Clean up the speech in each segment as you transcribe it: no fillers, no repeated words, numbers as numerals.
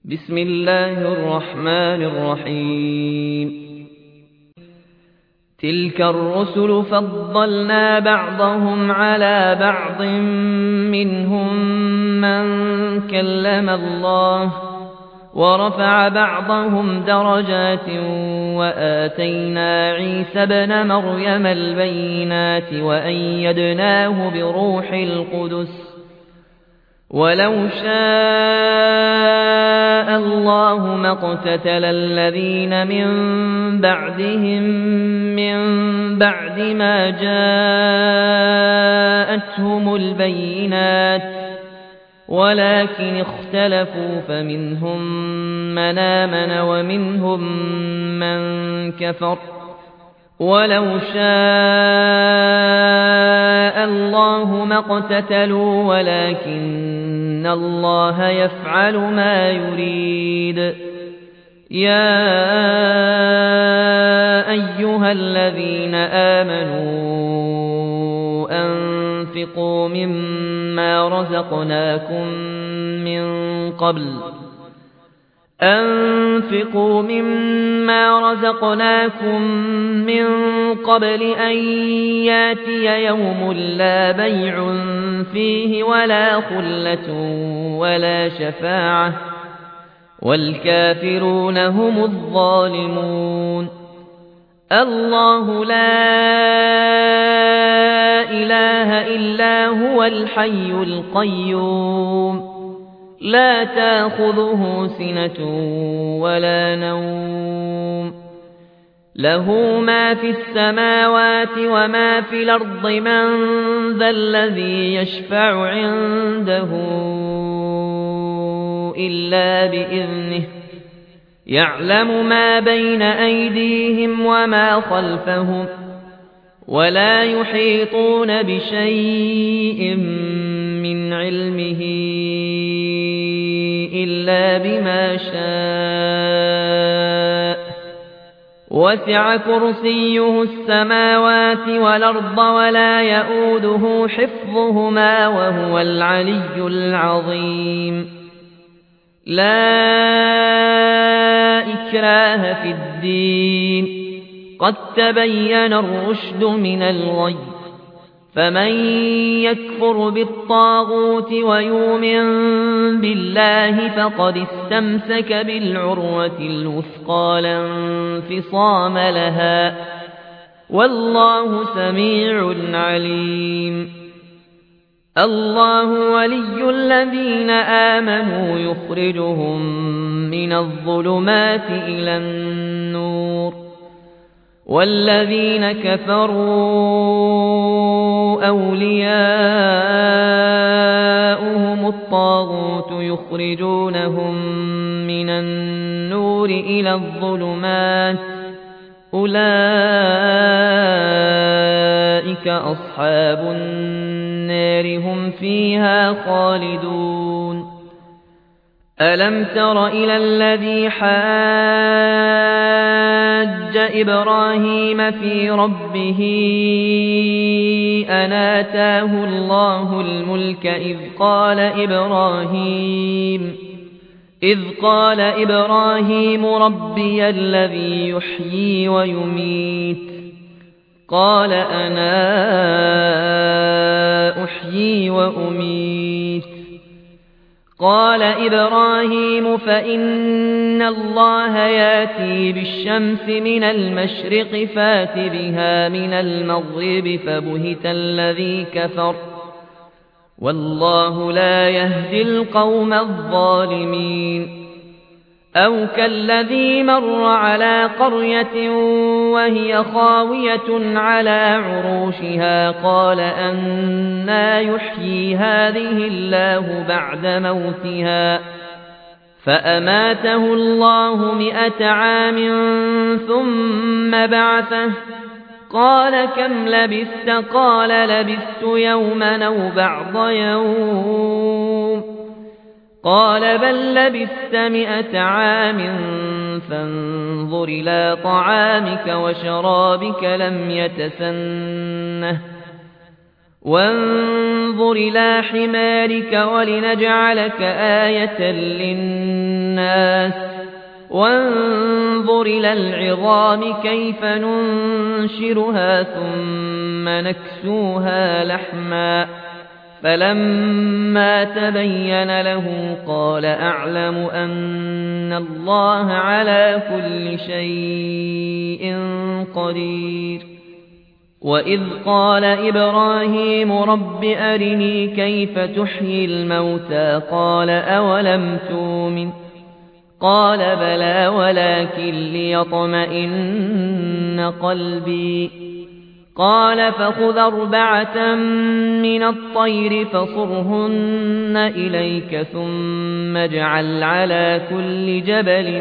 بسم الله الرحمن الرحيم. تلك الرسل فضلنا بعضهم على بعض منهم من كلم الله ورفع بعضهم درجات وآتينا عيسى ابن مريم البينات وأيدناه بروح القدس ولو شاء الله ما اقتتل الذين من بعدهم من بعد ما جاءتهم البينات ولكن اختلفوا فمنهم من آمن ومنهم من كفر ولو شاء الله ما اقتتلوا ولكن الله يفعل ما يريد. يا أيها الذين آمنوا أنفقوا مما رزقناكم من قبل أن ياتي يوم لا بيع فيه ولا خلة ولا شفاعة والكافرون هم الظالمون. الله لا إله إلا هو الحي القيوم لا تأخذه سنة ولا نوم له ما في السماوات وما في الأرض من ذا الذي يشفع عنده إلا بإذنه يعلم ما بين أيديهم وما خلفهم ولا يحيطون بشيء من علمه إلا بما شاء وسع كرسيه السماوات والأرض ولا يؤوده حفظهما وهو العلي العظيم. لا إكراه في الدين قد تبين الرشد من الغي فمن يكفر بالطاغوت ويؤمن بالله فقد استمسك بالعروة الوثقى لا انفصام لها والله سميع عليم. الله ولي الذين آمنوا يخرجهم من الظلمات إلى النور والذين كفروا أولياؤهم الطاغوت يخرجونهم من النور إلى الظلمات أولئك أصحاب النار هم فيها خالدون. ألم تر إلى الذي حاج إبراهيم في ربه أن آتاه الله الملك إذ قال إبراهيم ربي الذي يحيي ويميت قال أنا أحيي وأميت قال إبراهيم فإن الله ياتي بالشمس من المشرق فات بها من المغرب فبهت الذي كفر والله لا يهدي القوم الظالمين. أو كالذي مر على قرية وهي خاوية على عروشها قال أنى يحيي هذه الله بعد موتها فأماته الله 100 عام ثم بعثه قال كم لبثت قال لبثت يوما أو بعض يوم قال بل لبثت 100 عام فانظر إلى طعامك وشرابك لم يتسنه وانظر إلى حمارك ولنجعلك آية للناس الناس وانظر إلى العظام كيف ننشرها ثم نكسوها لحما فلما تبين له قال أعلم أن الله على كل شيء قدير وإذ قال إبراهيم رب أرني كيف تحيي الموتى قال أولم تؤمن قال بلى ولكن ليطمئن قلبي قال فخذ 4 من الطير فصرهن إليك ثم اجعل على كل جبل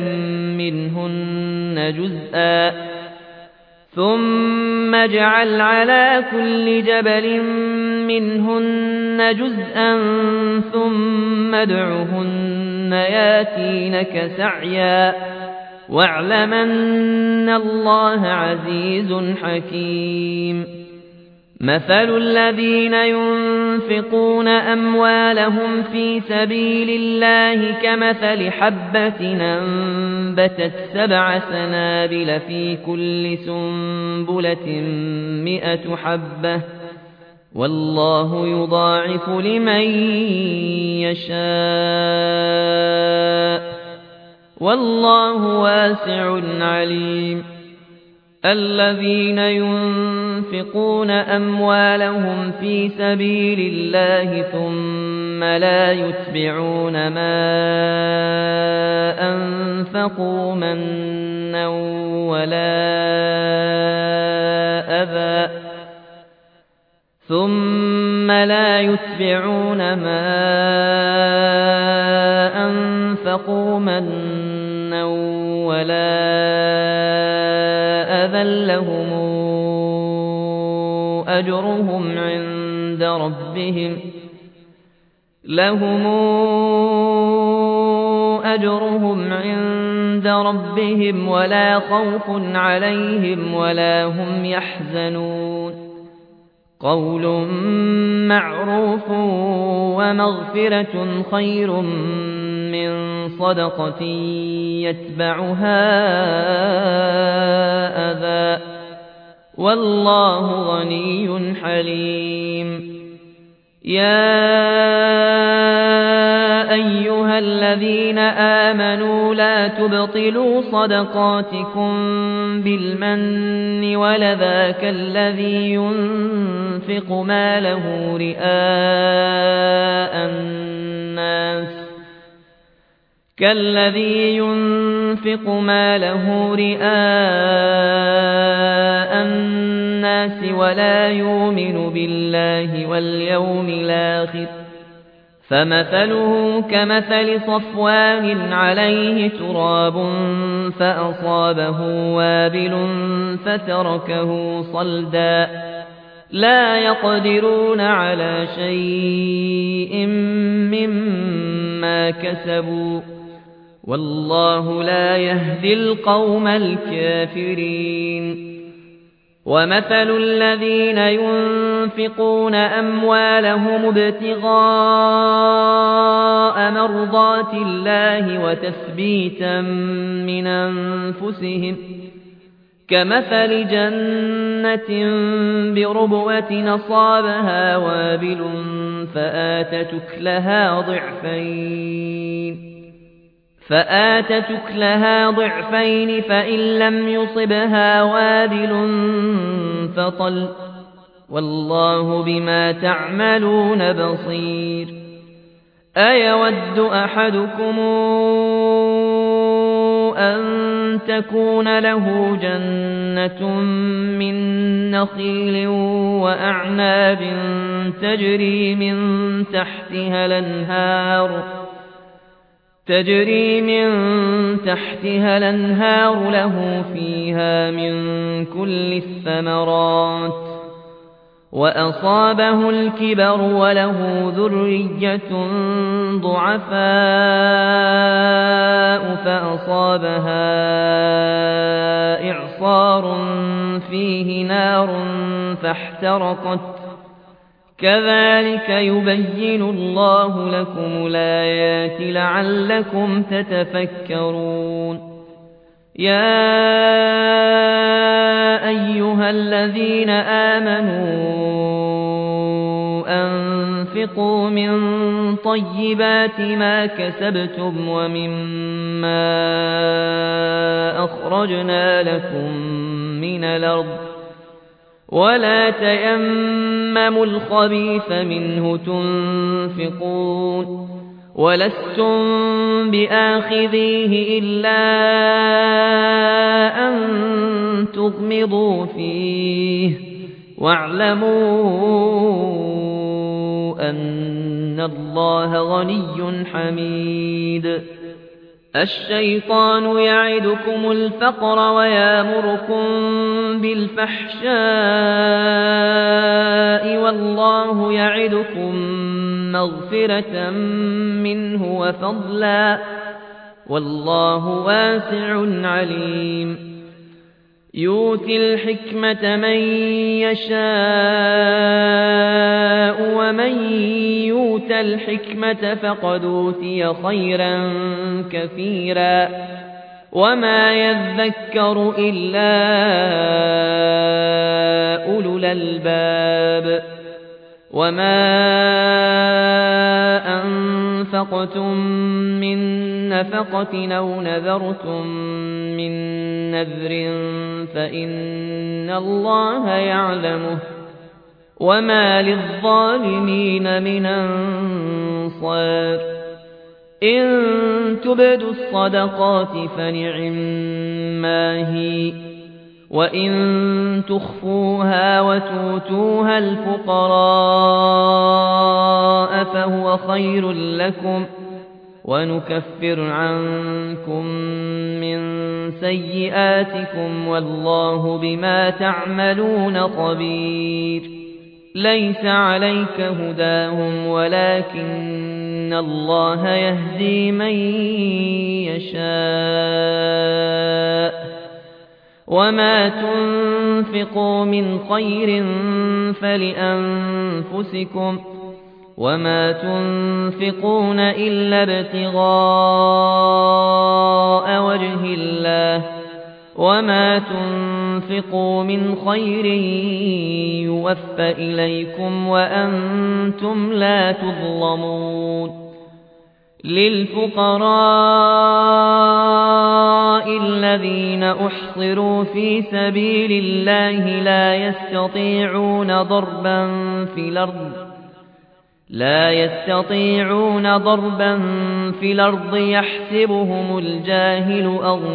منهن جزءا ثم ادعهن ياتينك سعيا واعلم أن الله عزيز حكيم مثل الذين ينفقون أموالهم في سبيل الله كمثل حبة أنبتت 7 سنابل في كل سنبلة 100 حبة والله يضاعف لمن يشاء والله واسع عليم الذين ينفقون أموالهم في سبيل الله ثم لا يتبعون ما أنفقوا منا ولا أذى لهم أجرهم عند ربهم ولا خوف عليهم ولا هم يحزنون قول معروف ومغفرة خير من صدقة يتبعها أذى والله غني حليم يا أيها الذين آمنوا لا تبطلوا صدقاتكم بالمن والأذى كالذي ينفق ماله رئاء الناس ولا يؤمن بالله واليوم الآخر فمثله كمثل صفوان عليه تراب فأصابه وابل فتركه صلدا لا يقدرون على شيء مما كسبوا والله لا يهدي القوم الكافرين ومثل الذين ينفقون أموالهم ابتغاء مرضات الله وتثبيتا من أنفسهم كمثل جنة بربوة أصابها وابل فآتت أكلها ضعفين فإن لم يصبها وابل فطل والله بما تعملون بصير أيود أحدكم أن تكون له جنة من نخيل وأعناب تجري من تحتها الأنهار له فيها من كل الثمرات وأصابه الكبر وله ذرية ضعفاء فأصابها إعصار فيه نار فاحترقت كذلك يبين الله لكم الآيات لعلكم تتفكرون يا أيها الذين آمنوا أنفقوا من طيبات ما كسبتم ومما أخرجنا لكم من الأرض ولا تيمموا الخبيث منه تنفقون ولستم بآخذيه إلا أن تغمضوا فيه واعلموا أن الله غني حميد الشيطان يعدكم الفقر ويامركم بالفحشاء والله يعدكم مغفرة منه وفضلا والله واسع عليم يؤتي الحكمة من يشاء ومن يؤت الحكمة فقد أوتي خيرا كثيرا وما يذكر إلا أولو الألباب وما أنفقتم من نفقة أو نذرتم من نذر فإن الله يعلمه وما للظالمين من أنصار إن تبدوا الصدقات فنعما هي وإن تخفوها وتؤتوها الفقراء فهو خير لكم ونكفر عنكم من سيئاتكم والله بما تعملون خبير ليس عليك هداهم ولكن الله يهدي من يشاء وما تنفقوا من خير فلأنفسكم وما تنفقون إلا ابتغاء وجه الله وما تنفقوا من خير يوفى إليكم وأنتم لا تظلمون للفقراء الذين أحصروا في سبيل الله لا يستطيعون ضربا في الأرض يحسبهم الجاهل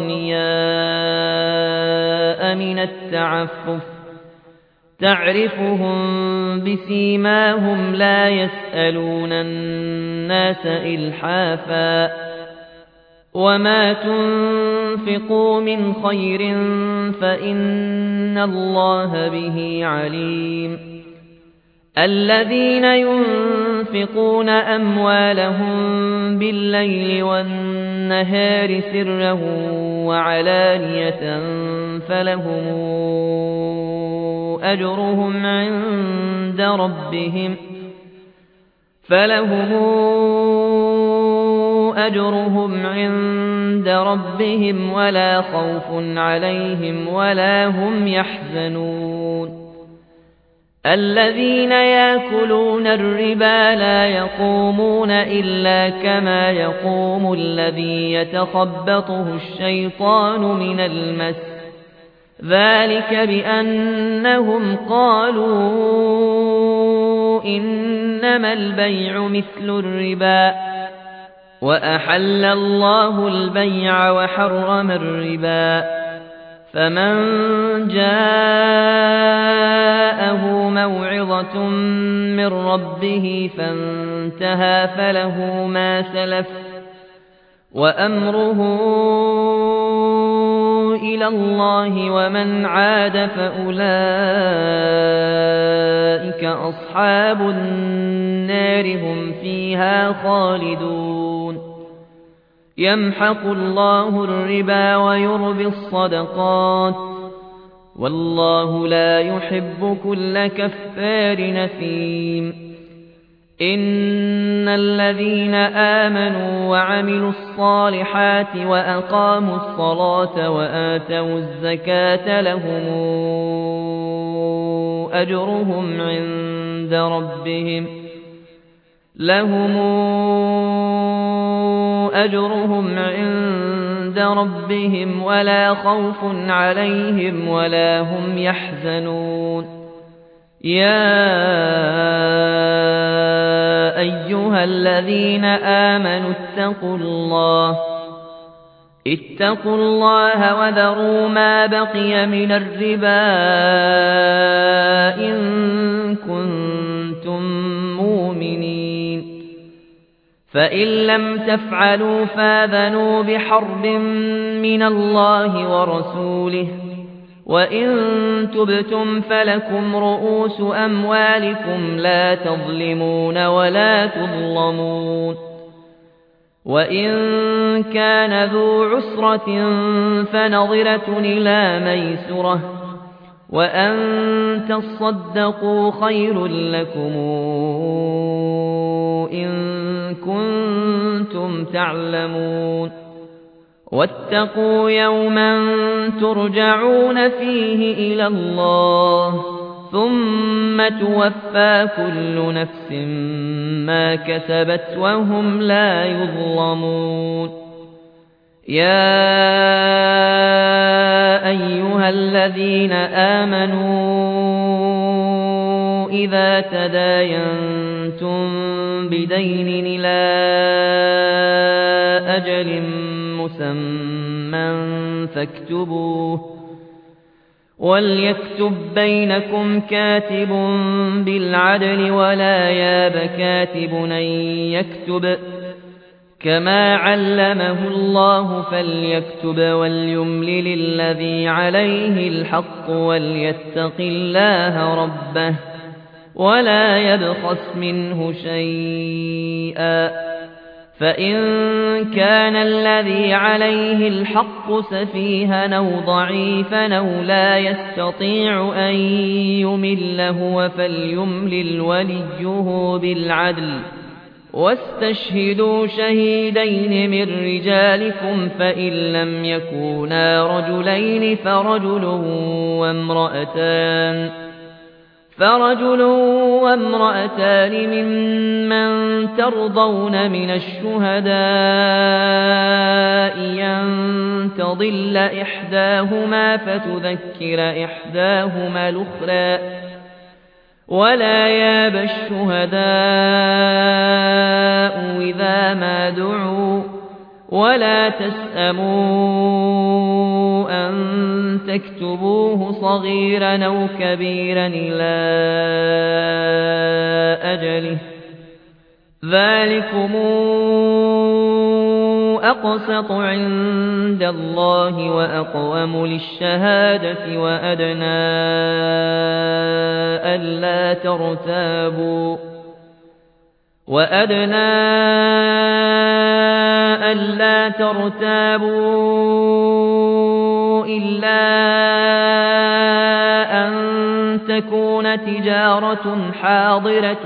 أغنياء من التعفف تعرفهم بسيماهم لا يسألون الناس إلحافا وما تنفقوا من خير فإن الله به عليم الذين ينفقون أموالهم بالليل والنهار سرا وعلانية فلهم أجرهم عند ربهم ولا خوف عليهم ولا هم يحزنون الذين يأكلون الربا لا يقومون إلا كما يقوم الذي يتخبطه الشيطان من المس ذلك بأنهم قالوا إنما البيع مثل الربا وأحل الله البيع وحرم الربا فمن جاءه موعظة من ربه فانتهى فله ما سلف وأمره إلى الله ومن عاد فأولئك أصحاب النار هم فيها خالدون يمحق الله الربا ويربي الصدقات والله لا يحب كل كفار نثيم إن الذين آمنوا وعملوا الصالحات وأقاموا الصلاة وآتوا الزكاة لهم أجرهم عند ربهم ولا خوف عليهم ولا هم يحزنون يا أيها الذين آمنوا اتقوا الله وذروا ما بقي من الربا إن كنتم مؤمنين فإن لم تفعلوا فاذنوا بحرب من الله ورسوله وإن تبتم فلكم رؤوس أموالكم لا تظلمون ولا تظلمون وإن كان ذو عسرة فنظرة إلى ميسرة وأن تصدقوا خير لكم إن كنتم تعلمون واتقوا يوما ترجعون فيه إلى الله ثم توفى كل نفس ما كسبت وهم لا يظلمون يا أيها الذين آمنوا إذا تداينتم بدين إلى أجل مسمى فاكتبوه وليكتب بينكم كاتب بالعدل ولا ياب كاتب أن يكتب كما علمه الله فليكتب وليملل الذي عليه الحق وليتق الله ربه ولا يبخس منه شيئا فإن كان الذي عليه الحق سفيها أو ضعيفا أو لا يستطيع أن يمل هو فليملل وليه بالعدل واستشهدوا شهيدين من رجالكم فإن لم يكونا رجلين فرجل وامرأتان ممن ترضون من الشهداء أن تضل إحداهما فتذكر إحداهما الأخرى ولا ياب الشهداء إذا ما دعوا ولا تسأموا أن تكتبوه صغيرا أو كبيرا إلى أجله ذلكم أقسط عند الله وأقوم للشهادة وأدنى ألا ترتابوا إلا أن تكون تجارة حاضرة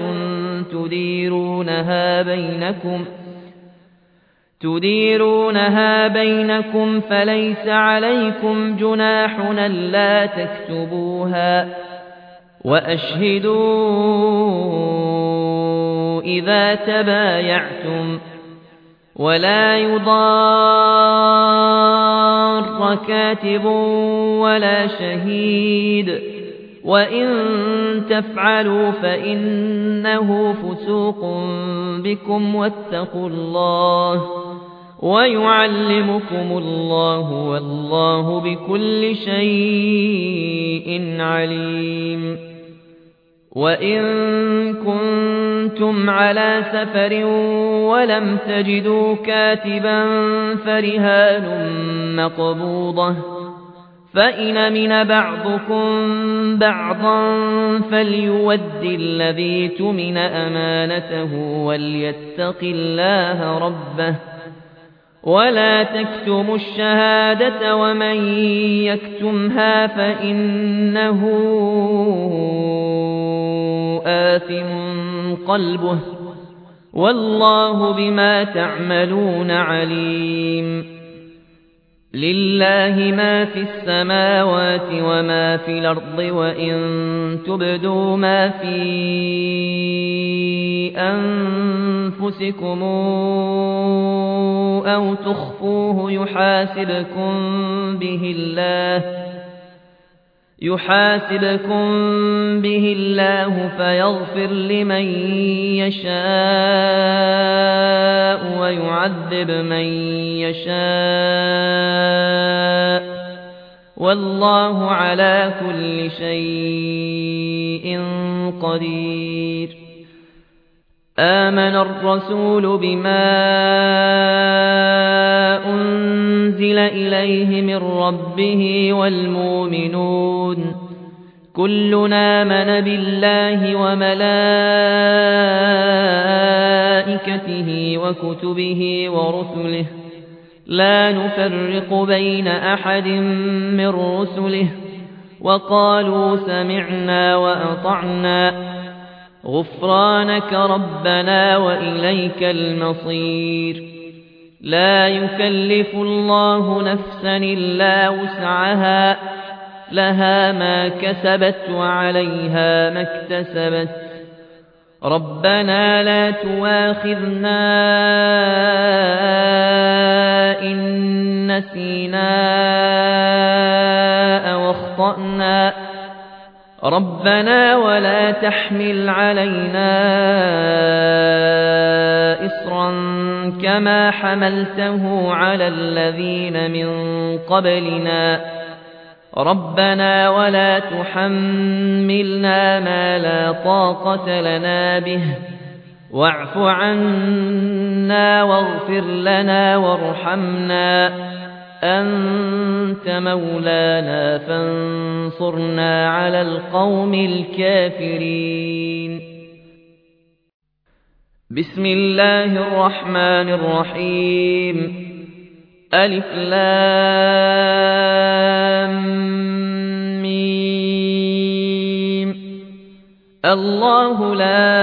تديرونها بينكم فليس عليكم جناح ألا تكتبوها وأشهدوا إذا تبايعتم ولا يضار كاتب ولا شهيد وإن تفعلوا فإنه فسوق بكم واتقوا الله ويعلمكم الله والله بكل شيء عليم وإن كنتم على سفر ولم تجدوا كاتبا فرهان مقبوضة فإن أمن بعضكم بعضا فليود الذي اؤتمن أمانته وليتق الله ربه ولا تكتموا الشهادة ومن يكتمها فإنه آثم قلبه والله بما تعملون عليم لله ما في السماوات وما في الأرض وإن تبدوا ما في أنفسكم أو تخفوه يحاسبكم به الله فيغفر لمن يشاء ويعذب من يشاء والله على كل شيء قدير آمن الرسول بما أنزل إليه من ربه والمؤمنون كلنا آمن بالله وملائكته وكتبه ورسله لا نفرق بين أحد من رسله وقالوا سمعنا وأطعنا غفرانك ربنا وإليك المصير لا يكلف الله نفسا إلا وسعها لها ما كسبت وعليها ما اكتسبت ربنا لا تواخذنا إن نسينا أو أخطأنا ربنا ولا تحمل علينا إصرا كما حملته على الذين من قبلنا ربنا ولا تحملنا ما لا طاقة لنا به واعف عنا واغفر لنا وارحمنا أنت مولانا فانصرنا على القوم الكافرين بسم الله الرحمن الرحيم ألف لام ميم الله لا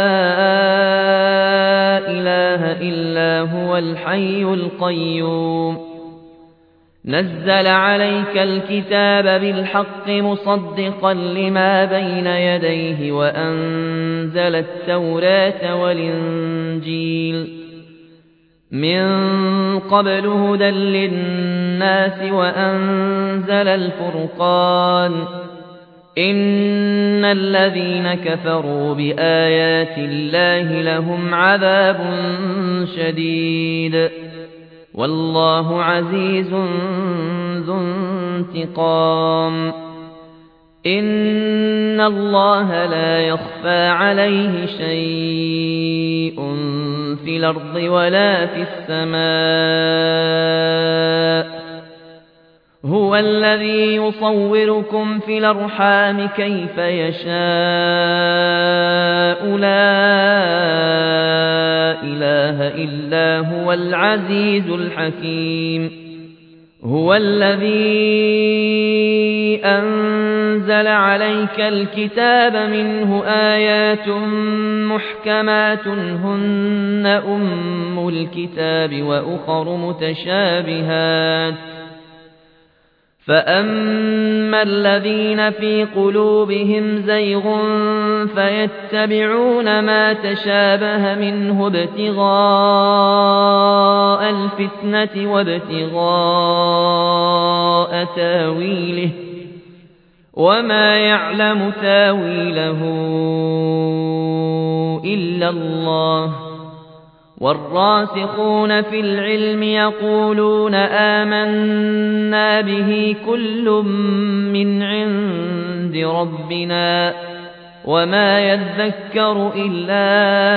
إله إلا هو الحي القيوم نزل عليك الكتاب بالحق مصدقا لما بين يديه وأنزل التوراة والإنجيل من قبل هدى للناس وأنزل الفرقان إن الذين كفروا بآيات الله لهم عذاب شديد والله عزيز ذو انتقام إن الله لا يخفى عليه شيء في الأرض ولا في السماء هو الذي يصوركم في الأرحام كيف يشاء لا إله إلا هو العزيز الحكيم هو الذي أنزل عليك الكتاب منه آيات محكمات هن أم الكتاب وأخر متشابهات فأما الذين في قلوبهم زيغ فيتبعون ما تشابه منه ابتغاء الفتنة وابتغاء تاويله وما يعلم تاويله إلا الله والراسخون في العلم يقولون آمنا به كل من عند ربنا وما يذكر إلا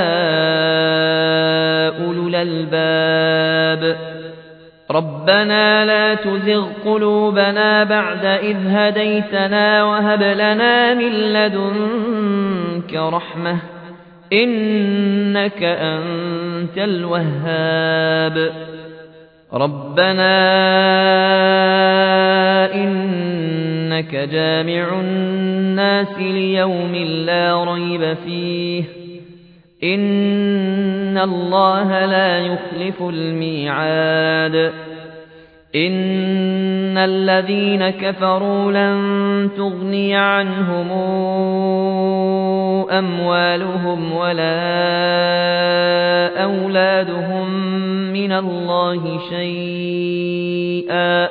أولو الألباب ربنا لا تزغ قلوبنا بعد إذ هديتنا وهب لنا من لدنك رحمة إنك أنت الوهاب ربنا إنك جامع الناس ليوم لا ريب فيه إن الله لا يخلف الميعاد إن الذين كفروا لن تغني عنهم أموالهم ولا أولادهم من الله شيئا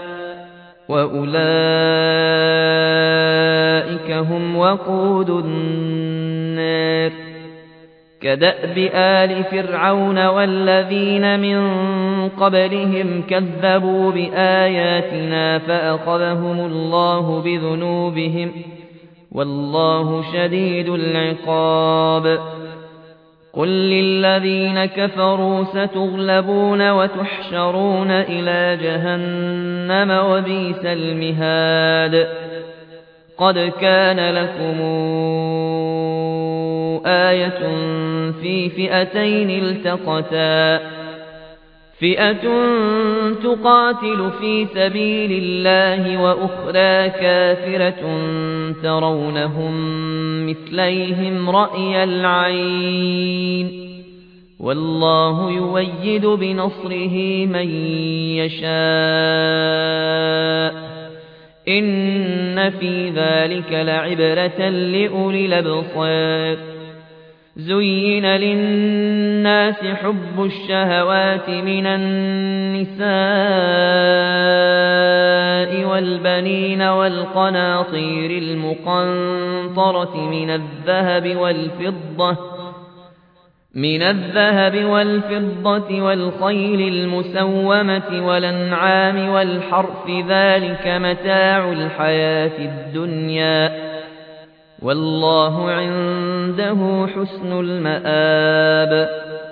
وأولئك هم وقود النار كدأب آل فرعون والذين من قبلهم كذبوا بآياتنا فأخذهم الله بذنوبهم والله شديد العقاب قل للذين كفروا ستغلبون وتحشرون إلى جهنم وبئس المهاد قد كان لكم آية في فئتين التقتا فئة تقاتل في سبيل الله وأخرى كافرة ترونهم مثليهم رأي العين والله يؤيد بنصره من يشاء إن في ذلك لعبرة لأولي الأبصار زين للناس حب الشهوات من النساء والبنين والقناطير المقنطرة من الذهب والفضة والخيل المسومة والأنعام والحرث ذلك متاع الحياة الدنيا والله عنده حسن المآب